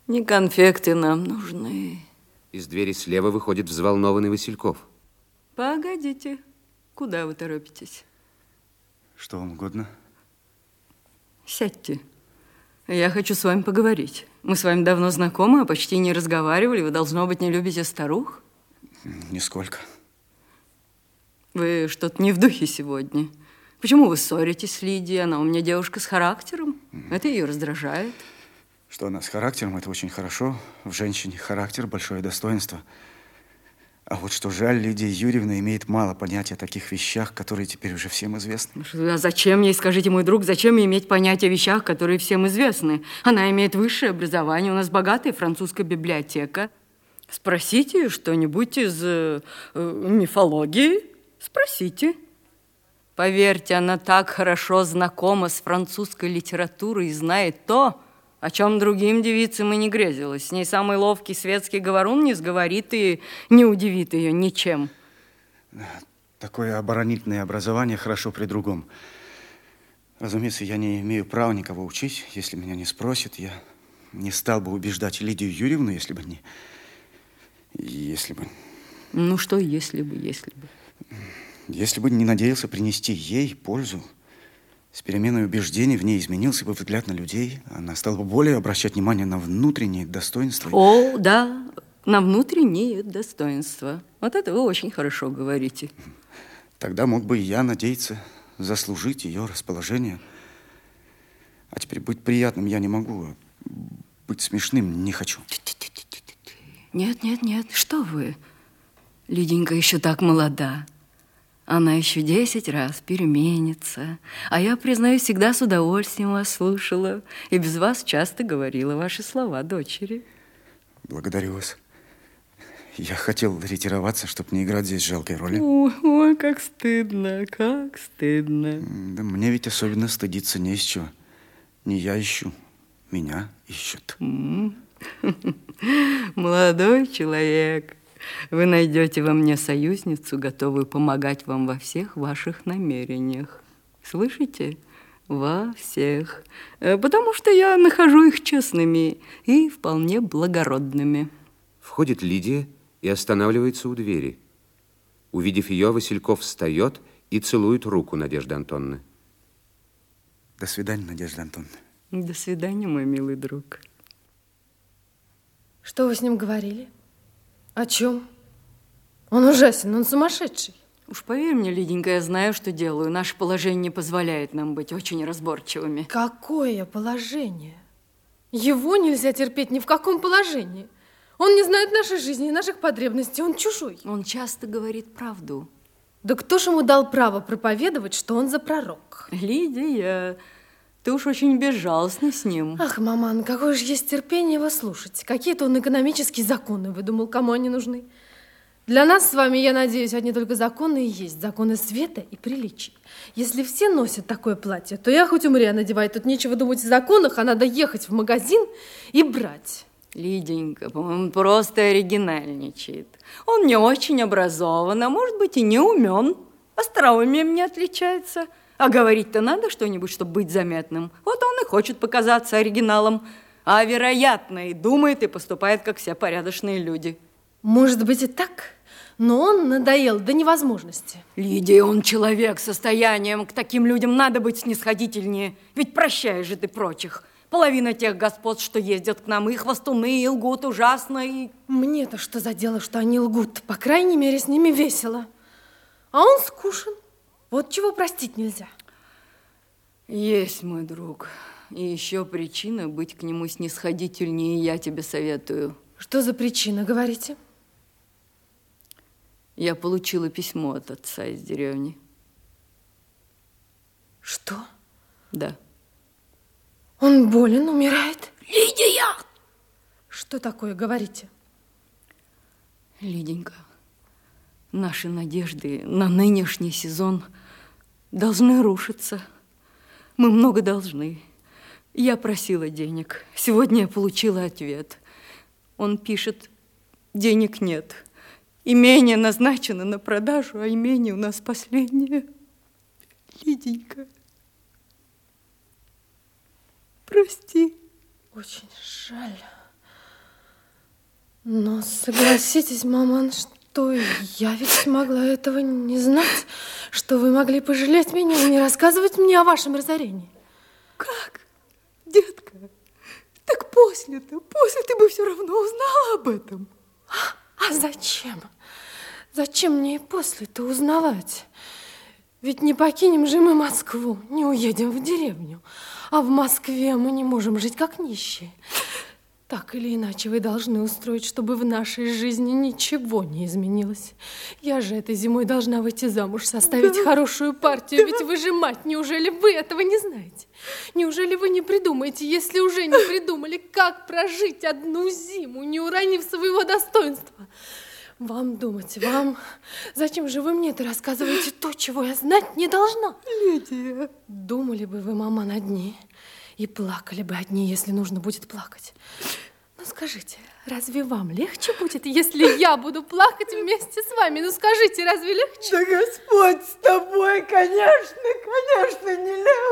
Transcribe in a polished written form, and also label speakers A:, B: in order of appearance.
A: Не конфекты нам нужны.
B: Из двери слева выходит взволнованный Васильков.
A: Погодите, куда вы торопитесь?
C: Что вам угодно?
A: Сядьте. Я хочу с вами поговорить. Мы с вами давно знакомы, а почти не разговаривали. Вы, должно быть, не любите старух?
C: Нисколько.
A: Вы что-то не в духе сегодня. Почему вы ссоритесь с Лидией? Она у меня девушка с характером. Это ее раздражает.
C: Что она с характером, это очень хорошо. В женщине характер – большое достоинство. А вот что жаль, Лидия Юрьевна имеет мало понятия о таких вещах, которые теперь уже всем известны.
A: А зачем ей, скажите, мой друг, зачем ей иметь понятие о вещах, которые всем известны? Она имеет высшее образование, у нас богатая французская библиотека. Спросите что-нибудь из мифологии. Спросите. Поверьте, она так хорошо знакома с французской литературой и знает то, о чем другим девицам и не грезилось. С ней самый ловкий светский говорун не сговорит и не удивит ее ничем.
C: Такое оборонительное образование хорошо при другом. Разумеется, я не имею права никого учить. Если меня не спросят, я не стал бы убеждать Лидию Юрьевну, если бы не... Ну что, если бы? Если бы не надеялся принести ей пользу. С переменой убеждений в ней изменился бы взгляд на людей. Она стала бы более обращать внимание на внутренние достоинства.
A: О, да, на внутренние достоинства. Вот это вы очень хорошо говорите.
C: Тогда мог бы и я надеяться заслужить ее расположение. А теперь быть приятным я не могу, а быть смешным не хочу.
A: Нет, что вы? Лиденька еще так молода. Она еще 10 раз переменится. А я, признаюсь, всегда с удовольствием вас слушала. И без вас часто говорила ваши слова дочери.
C: Благодарю вас. Я хотел ретироваться, чтобы не играть здесь жалкой роли.
A: Ой, как стыдно, как стыдно.
C: Да мне ведь особенно стыдиться не из чего. Не я ищу, меня ищут.
A: Молодой человек. Вы найдете во мне союзницу, готовую помогать вам во всех ваших намерениях. Слышите? Во всех. Потому что я нахожу их честными и вполне благородными.
B: Входит Лидия и останавливается у двери. Увидев ее, Васильков встает и целует руку Надежды Антоновны.
C: До свидания, Надежда Антоновна.
A: До свидания, мой милый друг.
D: Что вы с ним говорили? О чем? Он ужасен, он сумасшедший.
A: Уж поверь мне, Лиденька, я знаю, что делаю. Наше положение не позволяет нам быть очень разборчивыми.
D: Какое положение? Его нельзя терпеть ни в каком положении. Он не знает нашей жизни и наших потребностей, он чужой.
A: Он часто говорит правду.
D: Да кто ж ему дал право проповедовать, что он за пророк?
A: Лидия, ты уж очень безжалостна с ним.
D: Ах, маман, какое же есть терпение его слушать. Какие-то он экономические законы выдумал, кому они нужны. Для нас с вами, я надеюсь, одни только законы и есть. Законы света и приличий. Если все носят такое платье, то я хоть умри, надеваю. Тут нечего думать о законах, а надо ехать в магазин и брать.
A: Лиденька, по-моему, просто оригинальничает. Он не очень образован, а может быть и не умен. Остроумием не отличается. А говорить-то надо что-нибудь, чтобы быть заметным. Вот он и хочет показаться оригиналом. А вероятно, и думает, и поступает, как все порядочные люди.
D: Может быть и так, но он надоел до невозможности.
A: Лидия, он человек с состоянием. К таким людям надо быть снисходительнее. Ведь прощаешь же ты прочих. Половина тех господ, что ездят к нам, и хвостуны, и лгут ужасно, и...
D: Мне-то что за дело, что они лгут? По крайней мере, с ними весело. А он скучен. Вот чего простить нельзя.
A: Есть, мой друг. И еще причина быть к нему снисходительнее, я тебе советую.
D: Что за причина, говорите?
A: Я получила письмо от отца из деревни.
D: Что?
A: Да.
D: Он болен, умирает?
A: Лидия!
D: Что такое, говорите?
A: Лиденька, наши надежды на нынешний сезон должны рушиться. Мы много должны. Я просила денег. Сегодня я получила ответ. Он пишет, денег нет. Имение назначено на продажу, а имение у нас последнее. Лиденька, прости.
D: Очень жаль. Но согласитесь, маман, что я ведь могла этого не знать, что вы могли пожалеть меня и не рассказывать мне о вашем разорении.
A: Как? Детка, так после ты бы все равно узнала об этом.
D: А зачем? Зачем мне и после-то узнавать? Ведь не покинем же мы Москву, не уедем в деревню. А в Москве мы не можем жить как нищие. Так или иначе вы должны устроить, чтобы в нашей жизни ничего не изменилось. Я же этой зимой должна выйти замуж, составить хорошую партию. Ведь вы же мать, неужели вы этого не знаете? Неужели вы не придумаете, если уже не придумали, как прожить одну зиму, не уронив своего достоинства? Вам думать, вам... Зачем же вы мне это рассказываете, то, чего я знать не должна?
A: Лидия.
D: Думали бы вы, мама, над ней, и плакали бы одни, если нужно будет плакать. Ну, скажите, разве вам легче будет, если я буду плакать вместе с вами? Ну, скажите, разве легче?
A: Да Господь с тобой, конечно, не легче.